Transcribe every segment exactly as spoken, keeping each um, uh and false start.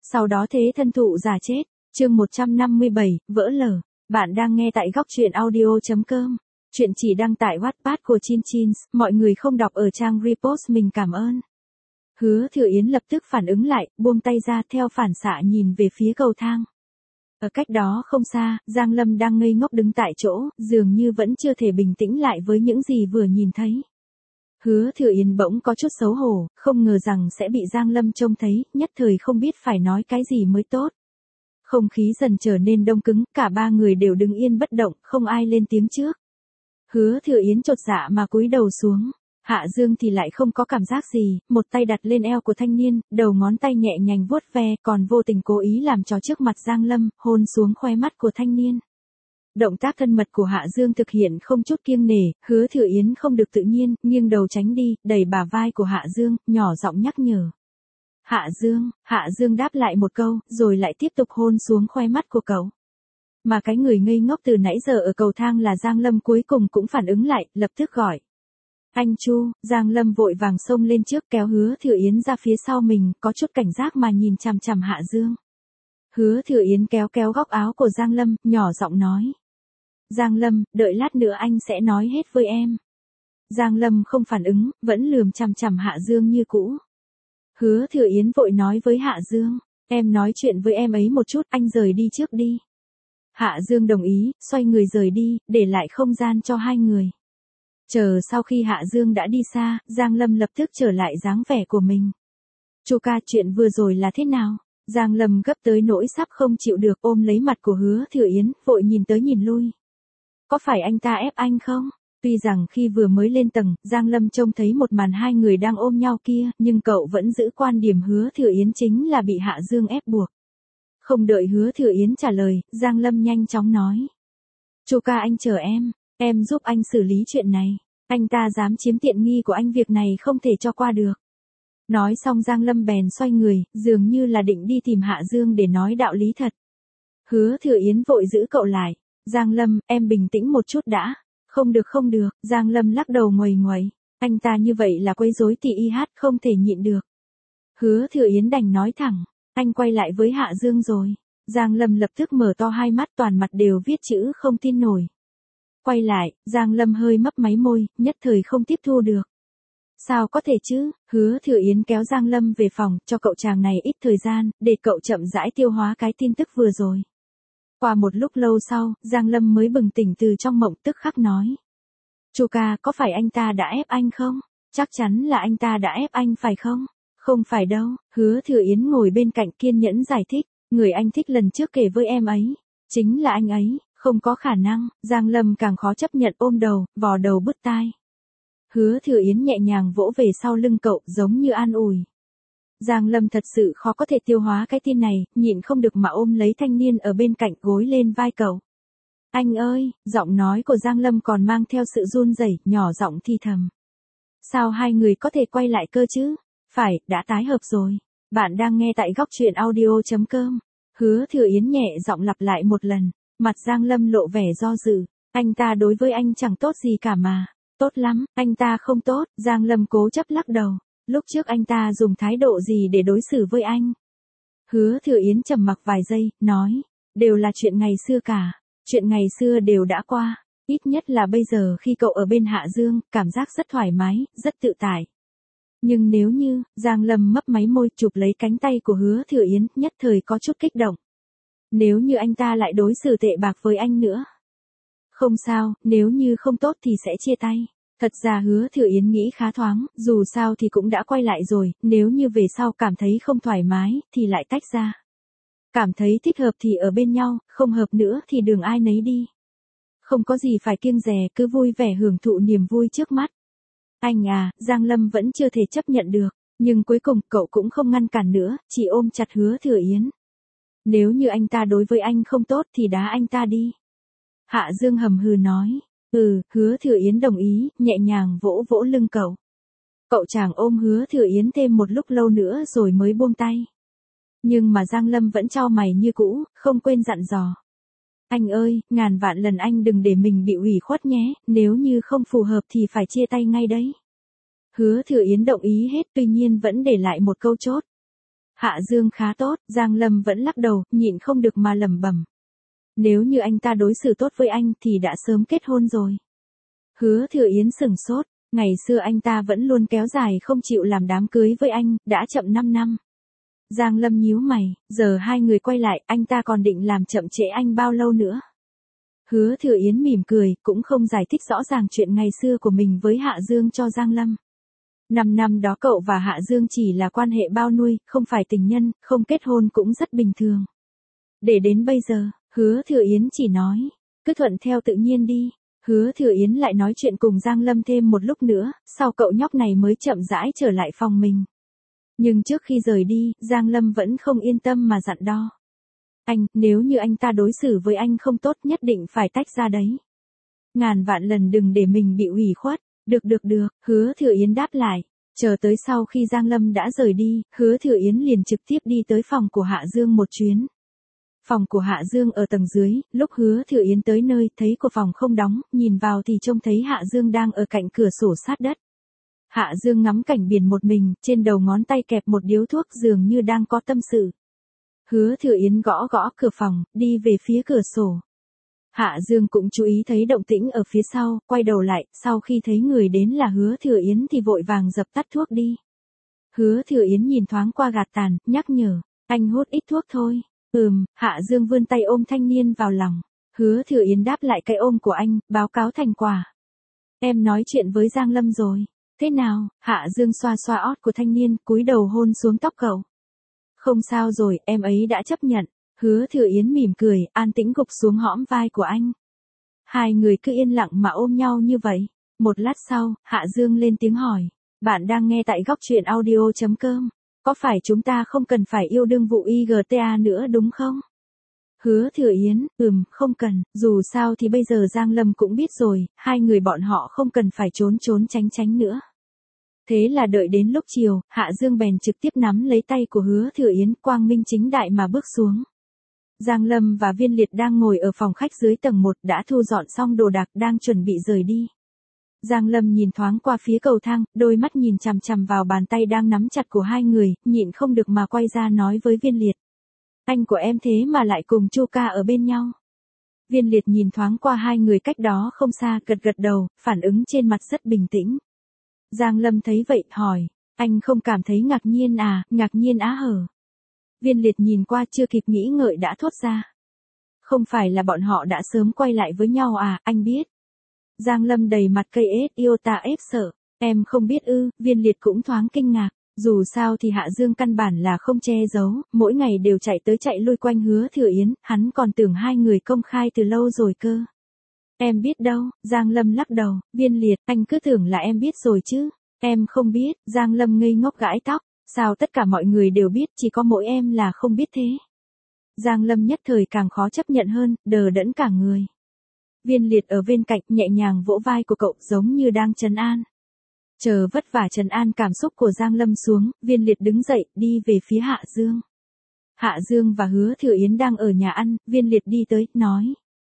Sau đó thế thân thụ giả chết. Chương một trăm năm mươi bảy, vỡ lở. Bạn đang nghe tại góc truyện audio chấm com. Chuyện chỉ đăng tại Wattpad của Chin Chin, mọi người không đọc ở trang repost mình cảm ơn. Hứa Thừa Yến lập tức phản ứng lại, buông tay ra theo phản xạ nhìn về phía cầu thang. Ở cách đó không xa, Giang Lâm đang ngây ngốc đứng tại chỗ, dường như vẫn chưa thể bình tĩnh lại với những gì vừa nhìn thấy. Hứa Thừa Yến bỗng có chút xấu hổ, không ngờ rằng sẽ bị Giang Lâm trông thấy, nhất thời không biết phải nói cái gì mới tốt. Không khí dần trở nên đông cứng, cả ba người đều đứng yên bất động, không ai lên tiếng trước. Hứa Thừa Yến chột dạ mà cúi đầu xuống. Hạ Dương thì lại không có cảm giác gì, một tay đặt lên eo của thanh niên, đầu ngón tay nhẹ nhàng vuốt ve, còn vô tình cố ý làm trò trước mặt Giang Lâm, hôn xuống khóe mắt của thanh niên. Động tác thân mật của Hạ Dương thực hiện không chút kiêng nể, Hứa Thừa Yến không được tự nhiên, nghiêng đầu tránh đi, đẩy bả vai của Hạ Dương, nhỏ giọng nhắc nhở. Hạ Dương, Hạ Dương đáp lại một câu, rồi lại tiếp tục hôn xuống khóe mắt của cậu. Mà cái người ngây ngốc từ nãy giờ ở cầu thang là Giang Lâm cuối cùng cũng phản ứng lại, lập tức gọi. Anh Chu. Giang Lâm vội vàng xông lên trước kéo Hứa Thừa Yến ra phía sau mình, có chút cảnh giác mà nhìn chằm chằm Hạ Dương. Hứa Thừa Yến kéo kéo góc áo của Giang Lâm, nhỏ giọng nói. Giang Lâm, đợi lát nữa anh sẽ nói hết với em. Giang Lâm không phản ứng, vẫn lườm chằm chằm Hạ Dương như cũ. Hứa Thừa Yến vội nói với Hạ Dương, em nói chuyện với em ấy một chút, anh rời đi trước đi. Hạ Dương đồng ý, xoay người rời đi, để lại không gian cho hai người. Chờ sau khi Hạ Dương đã đi xa, Giang Lâm lập tức trở lại dáng vẻ của mình. Chu ca, chuyện vừa rồi là thế nào? Giang Lâm gấp tới nỗi sắp không chịu được, ôm lấy mặt của Hứa Thừa Yến, vội nhìn tới nhìn lui. Có phải anh ta ép anh không? Tuy rằng khi vừa mới lên tầng, Giang Lâm trông thấy một màn hai người đang ôm nhau kia, nhưng cậu vẫn giữ quan điểm Hứa Thừa Yến chính là bị Hạ Dương ép buộc. Không đợi Hứa Thừa Yến trả lời, Giang Lâm nhanh chóng nói. Chu ca, anh chờ em, em giúp anh xử lý chuyện này. Anh ta dám chiếm tiện nghi của anh, việc này không thể cho qua được. Nói xong Giang Lâm bèn xoay người, dường như là định đi tìm Hạ Dương để nói đạo lý thật. Hứa Thừa Yến vội giữ cậu lại. Giang Lâm, em bình tĩnh một chút đã. Không được không được, Giang Lâm lắc đầu nguầy nguầy. Anh ta như vậy là quấy rối tì y hát, không thể nhịn được. Hứa Thừa Yến đành nói thẳng. Anh quay lại với Hạ Dương rồi. Giang Lâm lập tức mở to hai mắt, toàn mặt đều viết chữ không tin nổi. Quay lại, Giang Lâm hơi mấp máy môi, nhất thời không tiếp thu được. Sao có thể chứ? Hứa Thừa Yến kéo Giang Lâm về phòng, cho cậu chàng này ít thời gian, để cậu chậm rãi tiêu hóa cái tin tức vừa rồi. Qua một lúc lâu sau, Giang Lâm mới bừng tỉnh từ trong mộng, tức khắc nói. Chu ca, có phải anh ta đã ép anh không? Chắc chắn là anh ta đã ép anh phải không? Không phải đâu. Hứa Thừa Yến ngồi bên cạnh kiên nhẫn giải thích. Người anh thích lần trước kể với em ấy. Chính là anh ấy, không có khả năng. Giang Lâm càng khó chấp nhận, ôm đầu, vò đầu bứt tai. Hứa Thừa Yến nhẹ nhàng vỗ về sau lưng cậu, giống như an ủi. Giang Lâm thật sự khó có thể tiêu hóa cái tin này, nhịn không được mà ôm lấy thanh niên ở bên cạnh, gối lên vai cậu. Anh ơi, giọng nói của Giang Lâm còn mang theo sự run rẩy, nhỏ giọng thì thầm. Sao hai người có thể quay lại cơ chứ? Phải, đã tái hợp rồi. Bạn đang nghe tại góc truyện audio chấm com. Hứa Thừa Yến nhẹ giọng lặp lại một lần, mặt Giang Lâm lộ vẻ do dự. Anh ta đối với anh chẳng tốt gì cả mà. Tốt lắm, anh ta không tốt. Giang Lâm cố chấp lắc đầu. Lúc trước anh ta dùng thái độ gì để đối xử với anh? Hứa Thừa Yến trầm mặc vài giây, nói. Đều là chuyện ngày xưa cả. Chuyện ngày xưa đều đã qua. Ít nhất là bây giờ khi cậu ở bên Hạ Dương, cảm giác rất thoải mái, rất tự tại. Nhưng nếu như, Giang Lâm mấp máy môi, chụp lấy cánh tay của Hứa Thừa Yến, nhất thời có chút kích động. Nếu như anh ta lại đối xử tệ bạc với anh nữa. Không sao, nếu như không tốt thì sẽ chia tay. Thật ra Hứa Thừa Yến nghĩ khá thoáng, dù sao thì cũng đã quay lại rồi, nếu như về sau cảm thấy không thoải mái, thì lại tách ra. Cảm thấy thích hợp thì ở bên nhau, không hợp nữa thì đường ai nấy đi. Không có gì phải kiêng dè, cứ vui vẻ hưởng thụ niềm vui trước mắt. Anh à, Giang Lâm vẫn chưa thể chấp nhận được, nhưng cuối cùng cậu cũng không ngăn cản nữa, chỉ ôm chặt Hứa Thừa Yến. Nếu như anh ta đối với anh không tốt thì đá anh ta đi. Hạ Dương hầm hừ nói. Ừ, Hứa Thừa Yến đồng ý, nhẹ nhàng vỗ vỗ lưng cậu. Cậu chàng ôm Hứa Thừa Yến thêm một lúc lâu nữa rồi mới buông tay. Nhưng mà Giang Lâm vẫn chau mày như cũ, không quên dặn dò. Anh ơi, ngàn vạn lần anh đừng để mình bị ủy khuất nhé, nếu như không phù hợp thì phải chia tay ngay đấy. Hứa Thừa Yến đồng ý hết, tuy nhiên vẫn để lại một câu chốt. Hạ Dương khá tốt, Giang Lâm vẫn lắc đầu, nhịn không được mà lẩm bẩm. Nếu như anh ta đối xử tốt với anh thì đã sớm kết hôn rồi. Hứa Thừa Yến sừng sốt, ngày xưa anh ta vẫn luôn kéo dài không chịu làm đám cưới với anh, đã chậm năm năm. Giang Lâm nhíu mày, giờ hai người quay lại, anh ta còn định làm chậm trễ anh bao lâu nữa? Hứa Thừa Yến mỉm cười, cũng không giải thích rõ ràng chuyện ngày xưa của mình với Hạ Dương cho Giang Lâm. Năm năm đó cậu và Hạ Dương chỉ là quan hệ bao nuôi, không phải tình nhân, không kết hôn cũng rất bình thường. Để đến bây giờ, Hứa Thừa Yến chỉ nói, cứ thuận theo tự nhiên đi. Hứa Thừa Yến lại nói chuyện cùng Giang Lâm thêm một lúc nữa, sau cậu nhóc này mới chậm rãi trở lại phòng mình. Nhưng trước khi rời đi, Giang Lâm vẫn không yên tâm mà dặn đo. Anh, nếu như anh ta đối xử với anh không tốt nhất định phải tách ra đấy. Ngàn vạn lần đừng để mình bị ủy khuất. Được được được, Hứa Thừa Yến đáp lại. Chờ tới sau khi Giang Lâm đã rời đi, Hứa Thừa Yến liền trực tiếp đi tới phòng của Hạ Dương một chuyến. Phòng của Hạ Dương ở tầng dưới, lúc Hứa Thừa Yến tới nơi, thấy của phòng không đóng, nhìn vào thì trông thấy Hạ Dương đang ở cạnh cửa sổ sát đất. Hạ Dương ngắm cảnh biển một mình, trên đầu ngón tay kẹp một điếu thuốc dường như đang có tâm sự. Hứa Thừa Yến gõ gõ cửa phòng, đi về phía cửa sổ. Hạ Dương cũng chú ý thấy động tĩnh ở phía sau, quay đầu lại, sau khi thấy người đến là Hứa Thừa Yến thì vội vàng dập tắt thuốc đi. Hứa Thừa Yến nhìn thoáng qua gạt tàn, nhắc nhở, anh hút ít thuốc thôi. Ừm, Hạ Dương vươn tay ôm thanh niên vào lòng. Hứa Thừa Yến đáp lại cái ôm của anh, báo cáo thành quả. Em nói chuyện với Giang Lâm rồi. Thế nào? Hạ Dương xoa xoa ót của thanh niên, cúi đầu hôn xuống tóc cậu. Không sao rồi, em ấy đã chấp nhận. Hứa Thừa Yến mỉm cười, an tĩnh gục xuống hõm vai của anh. Hai người cứ yên lặng mà ôm nhau như vậy. Một lát sau, Hạ Dương lên tiếng hỏi. Bạn đang nghe tại góc truyện audio chấm com. Có phải chúng ta không cần phải yêu đương vụ i giê tê a nữa đúng không? Hứa Thừa Yến, ừm, không cần, dù sao thì bây giờ Giang Lâm cũng biết rồi, hai người bọn họ không cần phải trốn trốn tránh tránh nữa. Thế là đợi đến lúc chiều, Hạ Dương bèn trực tiếp nắm lấy tay của Hứa Thừa Yến, quang minh chính đại mà bước xuống. Giang Lâm và Viên Liệt đang ngồi ở phòng khách dưới tầng một đã thu dọn xong đồ đạc đang chuẩn bị rời đi. Giang Lâm nhìn thoáng qua phía cầu thang, đôi mắt nhìn chằm chằm vào bàn tay đang nắm chặt của hai người, nhịn không được mà quay ra nói với Viên Liệt. Anh của em thế mà lại cùng Chu ca ở bên nhau. Viên Liệt nhìn thoáng qua hai người cách đó không xa, gật gật đầu, phản ứng trên mặt rất bình tĩnh. Giang Lâm thấy vậy, hỏi, anh không cảm thấy ngạc nhiên à, ngạc nhiên á hở. Viên Liệt nhìn qua chưa kịp nghĩ ngợi đã thốt ra. Không phải là bọn họ đã sớm quay lại với nhau à, anh biết. Giang Lâm đầy mặt cây ết yêu ta ép sợ, em không biết ư, Viên Liệt cũng thoáng kinh ngạc. Dù sao thì Hạ Dương căn bản là không che giấu, mỗi ngày đều chạy tới chạy lui quanh Hứa Thừa Yến, hắn còn tưởng hai người công khai từ lâu rồi cơ. Em biết đâu, Giang Lâm lắc đầu, Viên Liệt, anh cứ tưởng là em biết rồi chứ. Em không biết, Giang Lâm ngây ngốc gãi tóc, sao tất cả mọi người đều biết, chỉ có mỗi em là không biết thế. Giang Lâm nhất thời càng khó chấp nhận hơn, đờ đẫn cả người. Viên Liệt ở bên cạnh nhẹ nhàng vỗ vai của cậu giống như đang trấn an. Chờ vất vả trấn an cảm xúc của Giang Lâm xuống, Viên Liệt đứng dậy, đi về phía Hạ Dương. Hạ Dương và Hứa Thừa Yến đang ở nhà ăn, Viên Liệt đi tới, nói.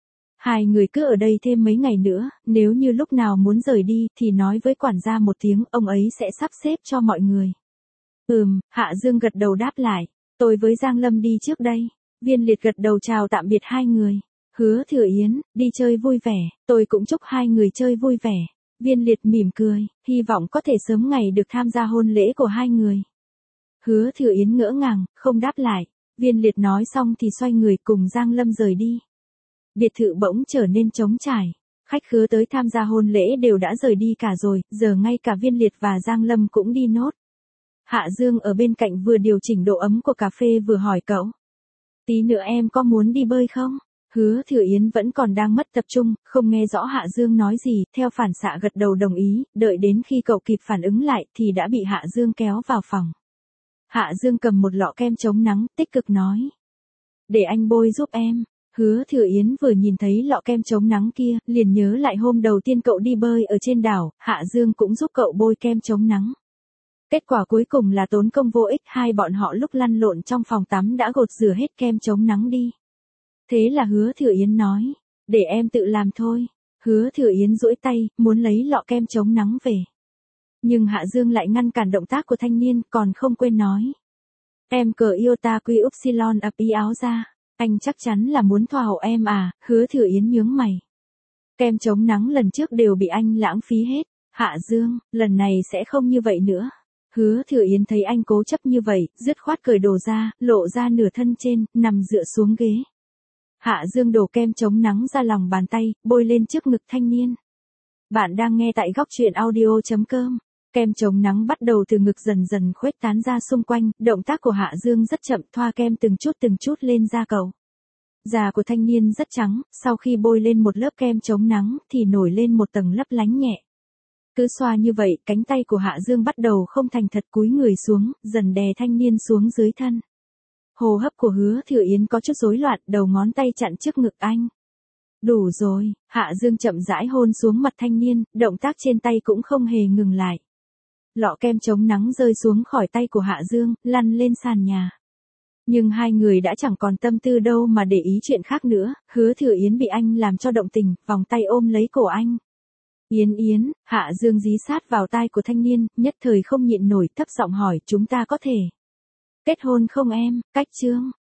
Hai người cứ ở đây thêm mấy ngày nữa, nếu như lúc nào muốn rời đi, thì nói với quản gia một tiếng, ông ấy sẽ sắp xếp cho mọi người. Ừm, Hạ Dương gật đầu đáp lại, tôi với Giang Lâm đi trước đây. Viên Liệt gật đầu chào tạm biệt hai người. Hứa Thừa Yến, đi chơi vui vẻ, tôi cũng chúc hai người chơi vui vẻ. Viên Liệt mỉm cười, hy vọng có thể sớm ngày được tham gia hôn lễ của hai người. Hứa Thừa Yến ngỡ ngàng, không đáp lại. Viên Liệt nói xong thì xoay người cùng Giang Lâm rời đi. Biệt thự bỗng trở nên trống trải. Khách khứa tới tham gia hôn lễ đều đã rời đi cả rồi, giờ ngay cả Viên Liệt và Giang Lâm cũng đi nốt. Hạ Dương ở bên cạnh vừa điều chỉnh độ ấm của cà phê vừa hỏi cậu. Tí nữa em có muốn đi bơi không? Hứa Thừa Yến vẫn còn đang mất tập trung, không nghe rõ Hạ Dương nói gì, theo phản xạ gật đầu đồng ý, đợi đến khi cậu kịp phản ứng lại thì đã bị Hạ Dương kéo vào phòng. Hạ Dương cầm một lọ kem chống nắng, tích cực nói. Để anh bôi giúp em. Hứa Thừa Yến vừa nhìn thấy lọ kem chống nắng kia, liền nhớ lại hôm đầu tiên cậu đi bơi ở trên đảo, Hạ Dương cũng giúp cậu bôi kem chống nắng. Kết quả cuối cùng là tốn công vô ích, hai bọn họ lúc lăn lộn trong phòng tắm đã gột rửa hết kem chống nắng đi. Thế là Hứa Thừa Yến nói, để em tự làm thôi. Hứa Thừa Yến duỗi tay, muốn lấy lọ kem chống nắng về. Nhưng Hạ Dương lại ngăn cản động tác của thanh niên, còn không quên nói. Em cờ yêu ta quy upsilon ập ý áo ra. Anh chắc chắn là muốn thoa hậu em à, Hứa Thừa Yến nhướng mày. Kem chống nắng lần trước đều bị anh lãng phí hết. Hạ Dương, lần này sẽ không như vậy nữa. Hứa Thừa Yến thấy anh cố chấp như vậy, dứt khoát cởi đồ ra, lộ ra nửa thân trên, nằm dựa xuống ghế. Hạ Dương đổ kem chống nắng ra lòng bàn tay, bôi lên trước ngực thanh niên. Bạn đang nghe tại góc truyện audio chấm com. Kem chống nắng bắt đầu từ ngực dần dần khuếch tán ra xung quanh, động tác của Hạ Dương rất chậm, thoa kem từng chút từng chút lên da cầu. Da của thanh niên rất trắng, sau khi bôi lên một lớp kem chống nắng thì nổi lên một tầng lấp lánh nhẹ. Cứ xoa như vậy, cánh tay của Hạ Dương bắt đầu không thành thật, cúi người xuống, dần đè thanh niên xuống dưới thân. Hô hấp của Hứa Thừa Yến có chút rối loạn, đầu ngón tay chặn trước ngực anh. Đủ rồi, Hạ Dương chậm rãi hôn xuống mặt thanh niên, động tác trên tay cũng không hề ngừng lại. Lọ kem chống nắng rơi xuống khỏi tay của Hạ Dương, lăn lên sàn nhà. Nhưng hai người đã chẳng còn tâm tư đâu mà để ý chuyện khác nữa, Hứa Thừa Yến bị anh làm cho động tình, vòng tay ôm lấy cổ anh. Yến Yến, Hạ Dương dí sát vào tai của thanh niên, nhất thời không nhịn nổi, thấp giọng hỏi, chúng ta có thể kết hôn không em, cách chương.